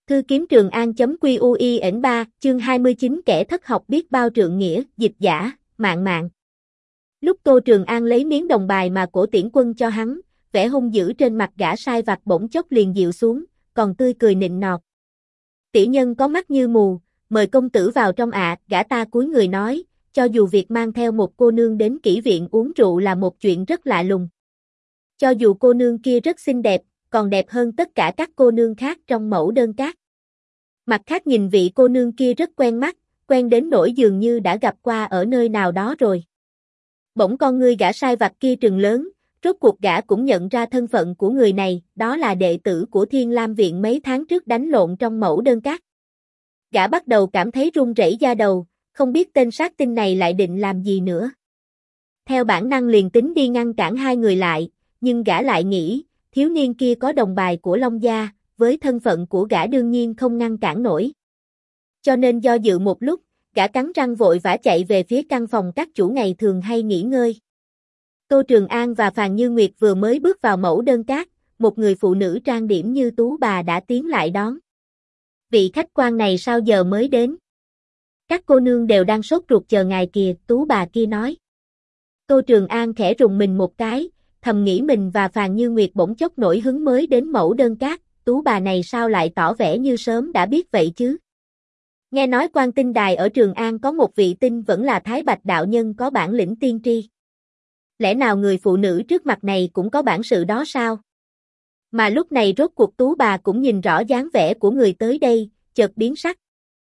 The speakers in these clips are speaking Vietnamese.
Thư kiếm Trường An.QUIN3, chương 29 kẻ thất học biết bao trượng nghĩa, dịch giả, Mạn Mạn. Lúc Tô Trường An lấy miếng đồng bài mà Cổ Tiễn Quân cho hắn, vẻ hung dữ trên mặt gã sai vặt bỗng chốc liền dịu xuống, còn tươi cười nịnh nọt. Tiểu nhân có mắt như mù, mời công tử vào trong ạ, gã ta cúi người nói, cho dù việc mang theo một cô nương đến kỹ viện uống rượu là một chuyện rất lạ lùng. Cho dù cô nương kia rất xinh đẹp, còn đẹp hơn tất cả các cô nương khác trong mẫu đơn cát. Mặt khác nhìn vị cô nương kia rất quen mắt, quen đến nỗi dường như đã gặp qua ở nơi nào đó rồi. Bỗng con ngươi gã sai vặt kia trừng lớn, rốt cuộc gã cũng nhận ra thân phận của người này, đó là đệ tử của Thiên Lam Viện mấy tháng trước đánh lộn trong mẫu đơn cát. Gã bắt đầu cảm thấy run rẩy da đầu, không biết tên sát tinh này lại định làm gì nữa. Theo bản năng liền tính đi ngăn cản hai người lại, nhưng gã lại nghĩ, thiếu niên kia có đồng bài của Long Gia, với thân phận của gã đương nhiên không ngăn cản nổi. Cho nên do dự một lúc, gã cắn răng vội vã chạy về phía căn phòng các chủ ngày thường hay nghỉ ngơi. Tô Trường An và Phàn Như Nguyệt vừa mới bước vào mẫu đơn cát, một người phụ nữ trang điểm như Tú bà đã tiến lại đón. Vị khách quan này sao giờ mới đến? Các cô nương đều đang sốt ruột chờ ngài kìa, Tú bà kia nói. Tô Trường An khẽ rùng mình một cái, thầm nghĩ mình và Phàn Như Nguyệt bỗng chốc nổi hứng mới đến mẫu đơn cát, Tú bà này sao lại tỏ vẻ như sớm đã biết vậy chứ? Nghe nói Quan Tinh Đài ở Trường An có một vị tinh vẫn là Thái Bạch đạo nhân có bản lĩnh tiên tri. Lẽ nào người phụ nữ trước mặt này cũng có bản sự đó sao? Mà lúc này rốt cuộc Tú bà cũng nhìn rõ dáng vẻ của người tới đây, chợt biến sắc.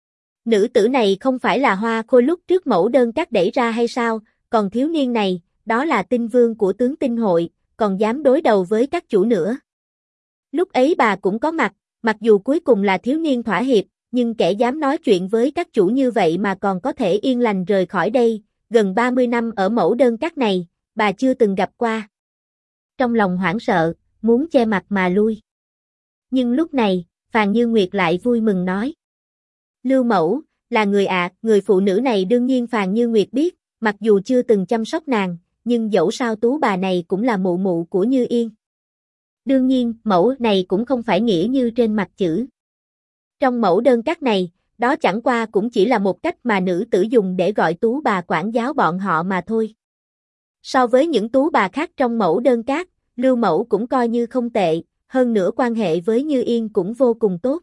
Nữ tử này không phải là Hoa Khôi lúc trước mẫu đơn cát đẩy ra hay sao, còn thiếu niên này, đó là tinh vương của tướng tinh hội, còn dám đối đầu với các chủ nữa. Lúc ấy bà cũng có mặt, mặc dù cuối cùng là thiếu niên thỏa hiệp, nhưng kẻ dám nói chuyện với các chủ như vậy mà còn có thể yên lành rời khỏi đây, gần 30 năm ở mẫu đơn cát này, bà chưa từng gặp qua. Trong lòng hoảng sợ, muốn che mặt mà lui. Nhưng lúc này, Phàn Như Nguyệt lại vui mừng nói. Lưu mẫu, là người ạ, người phụ nữ này đương nhiên Phàn Như Nguyệt biết, mặc dù chưa từng chăm sóc nàng, nhưng dẫu sao Tú bà này cũng là mụ mụ của Như Yên. Đương nhiên, mẫu này cũng không phải nghĩa như trên mặt chữ. Trong mẫu đơn cát này, đó chẳng qua cũng chỉ là một cách mà nữ tử dùng để gọi Tú bà quản giáo bọn họ mà thôi. So với những Tú bà khác trong mẫu đơn cát, Lưu mẫu cũng coi như không tệ, hơn nữa quan hệ với Như Yên cũng vô cùng tốt.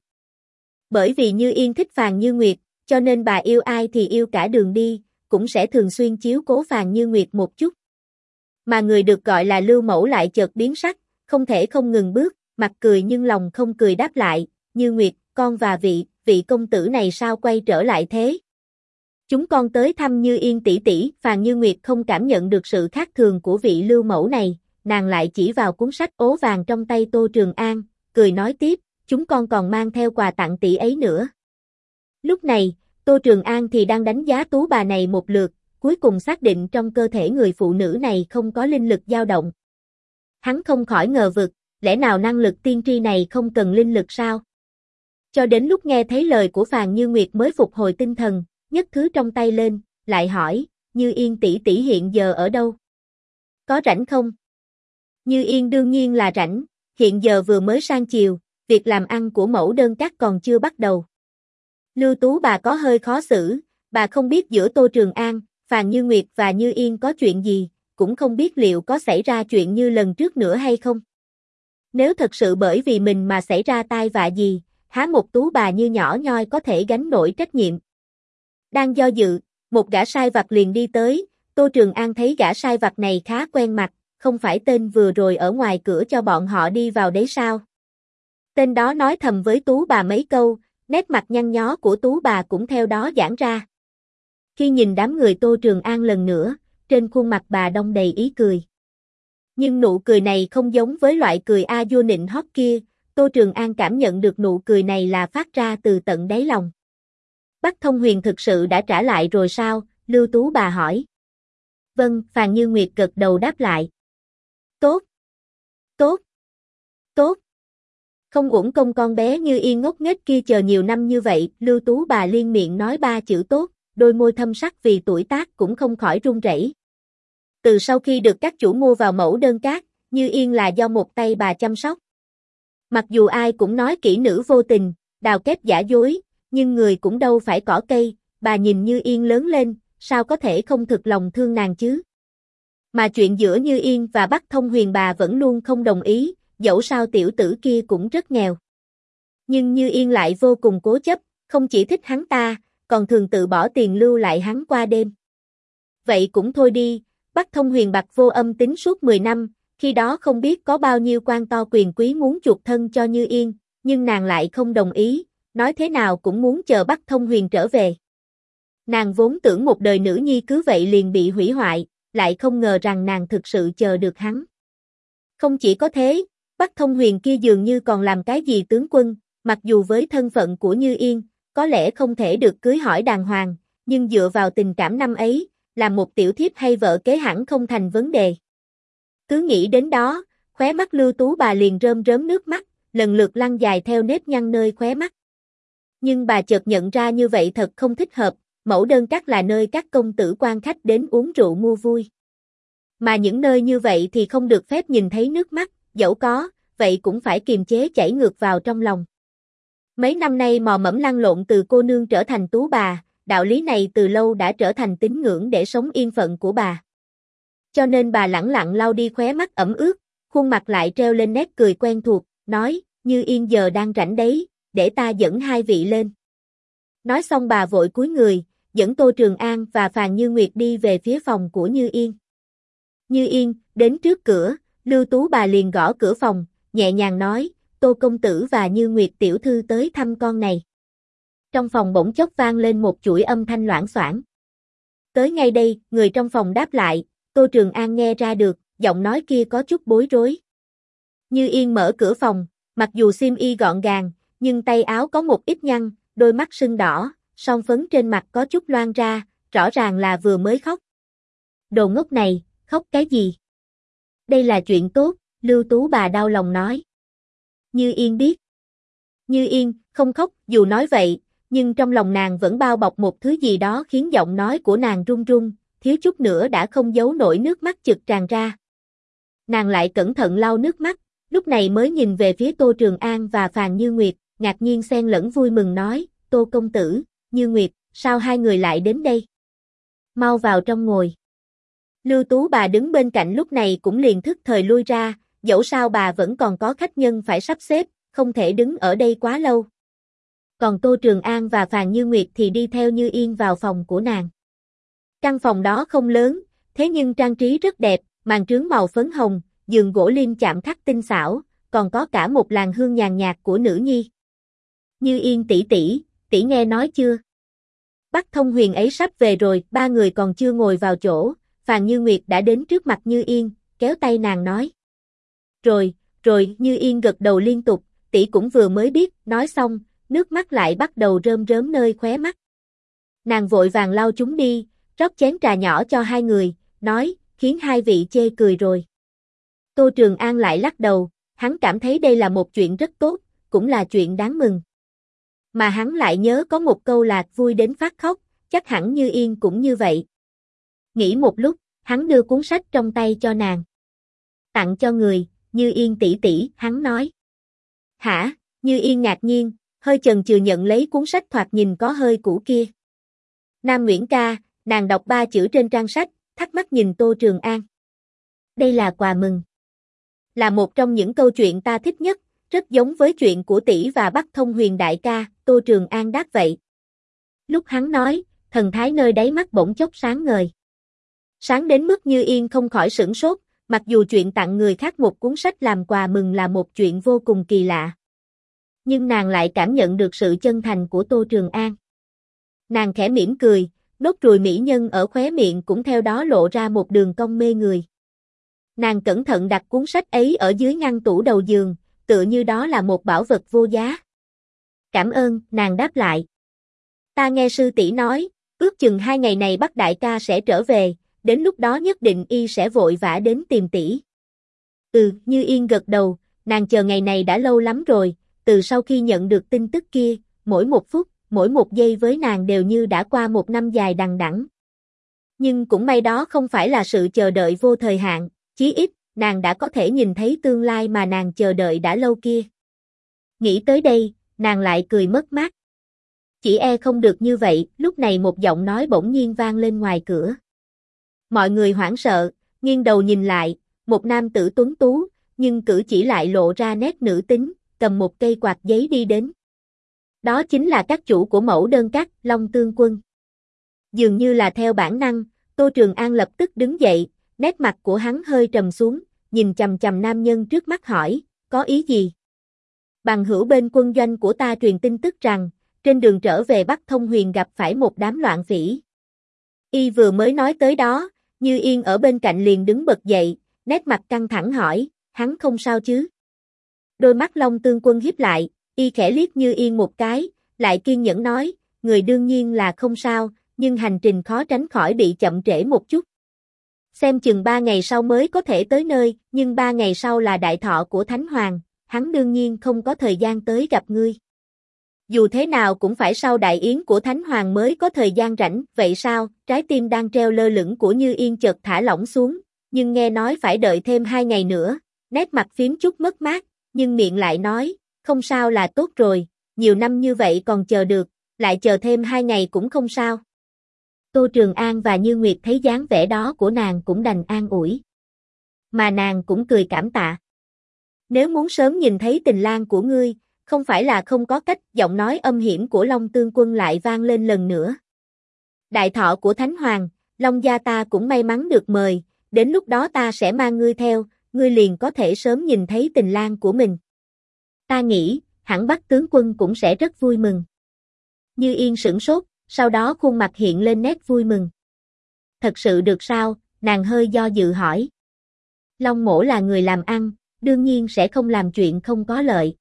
Bởi vì Như Yên thích Phàn Như Nguyệt, cho nên bà yêu ai thì yêu cả đường đi, cũng sẽ thường xuyên chiếu cố Phàn Như Nguyệt một chút. Mà người được gọi là Lưu mẫu lại chợt biến sắc, không thể không ngừng bước, mặt cười nhưng lòng không cười đáp lại, Như Nguyệt, con và vị công tử này sao quay trở lại thế? Chúng con tới thăm Như Yên tỷ tỷ, Phàn Như Nguyệt không cảm nhận được sự khác thường của vị Lưu mẫu này, nàng lại chỉ vào cuốn sách ố vàng trong tay Tô Trường An, cười nói tiếp, chúng con còn mang theo quà tặng tỷ ấy nữa. Lúc này, Tô Trường An thì đang đánh giá Tú bà này một lượt, cuối cùng xác định trong cơ thể người phụ nữ này không có linh lực dao động. Hắn không khỏi ngờ vực, lẽ nào năng lực tiên tri này không cần linh lực sao? Cho đến lúc nghe thấy lời của Phàn Như Nguyệt mới phục hồi tinh thần, nhấc thứ trong tay lên, lại hỏi, Như Yên tỷ tỷ hiện giờ ở đâu? Có rảnh không? Như Yên đương nhiên là rảnh, hiện giờ vừa mới sang chiều, việc làm ăn của mẫu đơn cát còn chưa bắt đầu. Lưu Tú bà có hơi khó xử, bà không biết giữa Tô Trường An, Phàn Như Nguyệt và Như Yên có chuyện gì, cũng không biết liệu có xảy ra chuyện như lần trước nữa hay không. Nếu thật sự bởi vì mình mà xảy ra tai vạ gì, há một Tú bà như nhỏ nhoi có thể gánh nổi trách nhiệm. Đang do dự, một gã sai vặt liền đi tới, Tô Trường An thấy gã sai vặt này khá quen mặt, không phải tên vừa rồi ở ngoài cửa cho bọn họ đi vào đấy sao? Tên đó nói thầm với Tú bà mấy câu, nét mặt nhăn nhó của Tú bà cũng theo đó giãn ra. Khi nhìn đám người Tô Trường An lần nữa, trên khuôn mặt bà đong đầy ý cười. Nhưng nụ cười này không giống với loại cười a vua nịnh hót kia, Tô Trường An cảm nhận được nụ cười này là phát ra từ tận đáy lòng. Bắc Thông Huyền thực sự đã trả lại rồi sao? Lưu Tú bà hỏi. Vâng, Phàn Như Nguyệt gật đầu đáp lại. Tốt, tốt, tốt. Không uổng công con bé Như Yên ngốc nghếch kia chờ nhiều năm như vậy, Lưu Tú bà liên miệng nói 3 chữ tốt, đôi môi thâm sắc vì tuổi tác cũng không khỏi run rẩy. Từ sau khi được các chủ mua vào mẫu đơn cát, Như Yên là do một tay bà chăm sóc. Mặc dù ai cũng nói kỹ nữ vô tình, đào kép giả dối, nhưng người cũng đâu phải cỏ cây, bà nhìn Như Yên lớn lên, sao có thể không thực lòng thương nàng chứ? Mà chuyện giữa Như Yên và Bắc Thông Huyền bà vẫn luôn không đồng ý, dẫu sao tiểu tử kia cũng rất nghèo. Nhưng Như Yên lại vô cùng cố chấp, không chỉ thích hắn ta, còn thường tự bỏ tiền lưu lại hắn qua đêm. Vậy cũng thôi đi, Bắc Thông Huyền bạc vô âm tính suốt 10 năm, khi đó không biết có bao nhiêu quan to quyền quý muốn chuộc thân cho Như Yên, nhưng nàng lại không đồng ý, nói thế nào cũng muốn chờ Bắc Thông Huyền trở về. Nàng vốn tưởng một đời nữ nhi cứ vậy liền bị hủy hoại, lại không ngờ rằng nàng thực sự chờ được hắn. Không chỉ có thế, Bắc Thông Huyền kia dường như còn làm cái gì tướng quân, mặc dù với thân phận của Như Yên, có lẽ không thể được cưới hỏi đàng hoàng, nhưng dựa vào tình cảm năm ấy, làm một tiểu thiếp hay vợ kế hẳn không thành vấn đề. Cứ nghĩ đến đó, khóe mắt Lưu Tú bà liền rơm rớm nước mắt, lần lượt lăn dài theo nếp nhăn nơi khóe mắt. Nhưng bà chợt nhận ra như vậy thật không thích hợp, mẫu đơn các là nơi các công tử quan khách đến uống rượu mua vui. Mà những nơi như vậy thì không được phép nhìn thấy nước mắt, dẫu có, vậy cũng phải kiềm chế chảy ngược vào trong lòng. Mấy năm nay mò mẫm lăn lộn từ cô nương trở thành tú bà, đạo lý này từ lâu đã trở thành tín ngưỡng để sống yên phận của bà. Cho nên bà lẳng lặng lau đi khóe mắt ẩm ướt, khuôn mặt lại treo lên nét cười quen thuộc, nói, Như Yên giờ đang rảnh đấy, để ta dẫn hai vị lên. Nói xong bà vội cúi người, dẫn Tô Trường An và Phàn Như Nguyệt đi về phía phòng của Như Yên. Như Yên, đến trước cửa, Lưu Tú bà liền gõ cửa phòng, nhẹ nhàng nói, Tô công tử và Như Nguyệt tiểu thư tới thăm con này. Trong phòng bỗng chốc vang lên một chuỗi âm thanh loảng xoảng. Tới ngay đây, người trong phòng đáp lại, Tô Trường An nghe ra được, giọng nói kia có chút bối rối. Như Yên mở cửa phòng, mặc dù xiêm y gọn gàng, nhưng tay áo có một ít nhăn, đôi mắt sưng đỏ, son phấn trên mặt có chút loang ra, rõ ràng là vừa mới khóc. Đồ ngốc này, khóc cái gì? Đây là chuyện tốt, Lưu Tú bà đau lòng nói. Như Yên biết. Như Yên, không khóc, dù nói vậy, nhưng trong lòng nàng vẫn bao bọc một thứ gì đó khiến giọng nói của nàng run run, thiếu chút nữa đã không giấu nổi nước mắt chực tràn ra. Nàng lại cẩn thận lau nước mắt, lúc này mới nhìn về phía Tô Trường An và Phàn Như Nguyệt, ngạc nhiên xen lẫn vui mừng nói, Tô công tử, Như Nguyệt, sao hai người lại đến đây? Mau vào trong ngồi. Lưu Tú bà đứng bên cạnh lúc này cũng liền thức thời lui ra, dẫu sao bà vẫn còn có khách nhân phải sắp xếp, không thể đứng ở đây quá lâu. Còn Tô Trường An và Phàn Như Nguyệt thì đi theo Như Yên vào phòng của nàng. Căn phòng đó không lớn, thế nhưng trang trí rất đẹp, màn trướng màu phấn hồng, giường gỗ lim chạm khắc tinh xảo, còn có cả một làn hương nhàn nhạt của nữ nhi. Như Yên tỷ nghe nói chưa? Bắc Thông Huyền ấy sắp về rồi, ba người còn chưa ngồi vào chỗ, Phàn Như Nguyệt đã đến trước mặt Như Yên, kéo tay nàng nói. Rồi, Như Yên gật đầu liên tục, tỷ cũng vừa mới biết, nói xong, nước mắt lại bắt đầu rơm rớm nơi khóe mắt. Nàng vội vàng lau chúng đi, rót chén trà nhỏ cho hai người, nói, khiến hai vị chê cười rồi. Tô Trường An lại lắc đầu, hắn cảm thấy đây là một chuyện rất tốt, cũng là chuyện đáng mừng. Mà hắn lại nhớ có một câu là vui đến phát khóc, chắc hẳn Như Yên cũng như vậy. Nghĩ một lúc, hắn đưa cuốn sách trong tay cho nàng. Tặng cho người, Như Yên tỷ, hắn nói. Hả? Như Yên ngạc nhiên, hơi chần chừ nhận lấy cuốn sách thoạt nhìn có hơi cũ kia. Nam Nguyễn ca, nàng đọc ba chữ trên trang sách, thắc mắc nhìn Tô Trường An. Đây là quà mừng. Là một trong những câu chuyện ta thích nhất, rất giống với chuyện của tỷ và Bắc Thông Huyền đại ca, Tô Trường An đáp vậy. Lúc hắn nói, thần thái nơi đáy mắt bỗng chốc sáng ngời. Sáng đến mức Như Yên không khỏi sửng sốt, mặc dù chuyện tặng người khác một cuốn sách làm quà mừng là một chuyện vô cùng kỳ lạ. Nhưng nàng lại cảm nhận được sự chân thành của Tô Trường An. Nàng khẽ mỉm cười, nốt ruồi mỹ nhân ở khóe miệng cũng theo đó lộ ra một đường cong mê người. Nàng cẩn thận đặt cuốn sách ấy ở dưới ngăn tủ đầu giường, tựa như đó là một bảo vật vô giá. Cảm ơn, nàng đáp lại. Ta nghe sư tỷ nói, ước chừng 2 ngày này Bắc đại ca sẽ trở về, đến lúc đó nhất định y sẽ vội vã đến tìm tỷ. Như Yên gật đầu, nàng chờ ngày này đã lâu lắm rồi, từ sau khi nhận được tin tức kia, mỗi một phút, mỗi một giây với nàng đều như đã qua một năm dài đằng đẵng. Nhưng cũng may đó không phải là sự chờ đợi vô thời hạn, chí ít, nàng đã có thể nhìn thấy tương lai mà nàng chờ đợi đã lâu kia. Nghĩ tới đây, nàng lại cười mất mát. Chỉ e không được như vậy, lúc này một giọng nói bỗng nhiên vang lên ngoài cửa. Mọi người hoảng sợ, nghiêng đầu nhìn lại, một nam tử tuấn tú, nhưng cử chỉ lại lộ ra nét nữ tính, cầm một cây quạt giấy đi đến. Đó chính là các chủ của mẫu đơn các, Long Tương Quân. Dường như là theo bản năng, Tô Trường An lập tức đứng dậy, nét mặt của hắn hơi trầm xuống, nhìn chằm chằm nam nhân trước mắt hỏi, có ý gì? Bằng hữu bên quân doanh của ta truyền tin tức rằng, trên đường trở về Bắc Thông Huyền gặp phải một đám loạn phỉ. Y vừa mới nói tới đó, Như Yên ở bên cạnh liền đứng bật dậy, nét mặt căng thẳng hỏi, hắn không sao chứ? Đôi mắt Long Tương Quân híp lại, y khẽ liếc Như Yên một cái, lại kiên nhẫn nói, người đương nhiên là không sao, nhưng hành trình khó tránh khỏi bị chậm trễ một chút. Xem chừng 3 ngày sau mới có thể tới nơi, nhưng 3 ngày sau là đại thọ của Thánh Hoàng, hắn đương nhiên không có thời gian tới gặp ngươi. Dù thế nào cũng phải sau đại yến của Thánh Hoàng mới có thời gian rảnh, vậy sao? Trái tim đang treo lơ lửng của Như Yên chợt thả lỏng xuống, nhưng nghe nói phải đợi thêm 2 ngày nữa, nét mặt phím chút mất mát, nhưng miệng lại nói, không sao là tốt rồi, nhiều năm như vậy còn chờ được, lại chờ thêm 2 ngày cũng không sao. Tô Trường An và Như Nguyệt thấy dáng vẻ đó của nàng cũng đành an ủi. Mà nàng cũng cười cảm tạ. Nếu muốn sớm nhìn thấy tình lang của ngươi, không phải là không có cách, giọng nói âm hiểm của Long Tương Quân lại vang lên lần nữa. Đại thọ của Thánh Hoàng, Long gia ta cũng may mắn được mời, đến lúc đó ta sẽ mang ngươi theo, ngươi liền có thể sớm nhìn thấy tình lang của mình. Ta nghĩ, hẳn Bắc tướng quân cũng sẽ rất vui mừng. Như Yên sửng sốt, sau đó khuôn mặt hiện lên nét vui mừng. Thật sự được sao? Nàng hơi do dự hỏi. Long mỗ là người làm ăn, đương nhiên sẽ không làm chuyện không có lợi.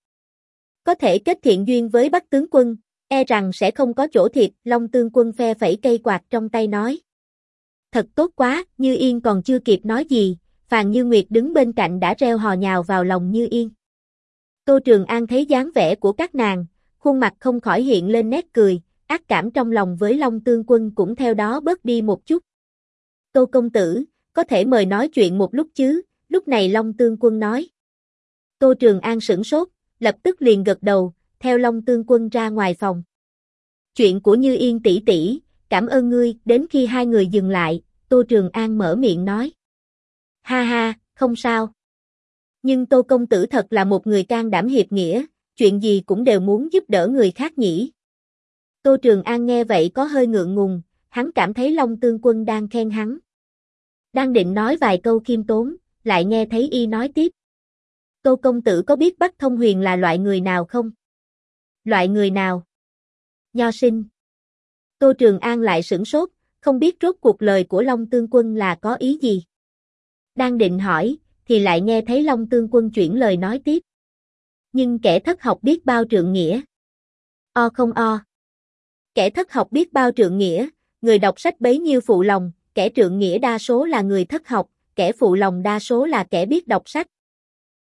Có thể kết thiện duyên với Bắc tướng quân, e rằng sẽ không có chỗ thiệt, Long Tương Quân phe phẩy cây quạt trong tay nói. Thật tốt quá, Như Yên còn chưa kịp nói gì, Phàn Như Nguyệt đứng bên cạnh đã reo hò nhào vào lòng Như Yên. Tô Trường An thấy dáng vẻ của các nàng, khuôn mặt không khỏi hiện lên nét cười, ác cảm trong lòng với Long Tương Quân cũng theo đó bớt đi một chút. Tô công tử, có thể mời nói chuyện một lúc chứ, lúc này Long Tương Quân nói. Tô Trường An sửng sốt, lập tức liền gật đầu, theo Long Tương Quân ra ngoài phòng. Chuyện của Như Yên tỷ tỷ, cảm ơn ngươi, đến khi hai người dừng lại, Tô Trường An mở miệng nói. Ha ha, không sao. Nhưng Tô công tử thật là một người can đảm hiệp nghĩa, chuyện gì cũng đều muốn giúp đỡ người khác nhỉ. Tô Trường An nghe vậy có hơi ngượng ngùng, hắn cảm thấy Long Tương Quân đang khen hắn. Đang định nói vài câu khiêm tốn, lại nghe thấy y nói tiếp. Tô công tử có biết Bắc Thông Huyền là loại người nào không? Loại người nào? Nho sinh. Tô Trường An lại sửng sốt, không biết rốt cuộc lời của Long Tương Quân là có ý gì. Đang định hỏi, thì lại nghe thấy Long Tương Quân chuyển lời nói tiếp. Nhưng kẻ thất học biết bao trượng nghĩa. O không o. Kẻ thất học biết bao trượng nghĩa, người đọc sách bấy nhiêu phụ lòng, kẻ trượng nghĩa đa số là người thất học, kẻ phụ lòng đa số là kẻ biết đọc sách.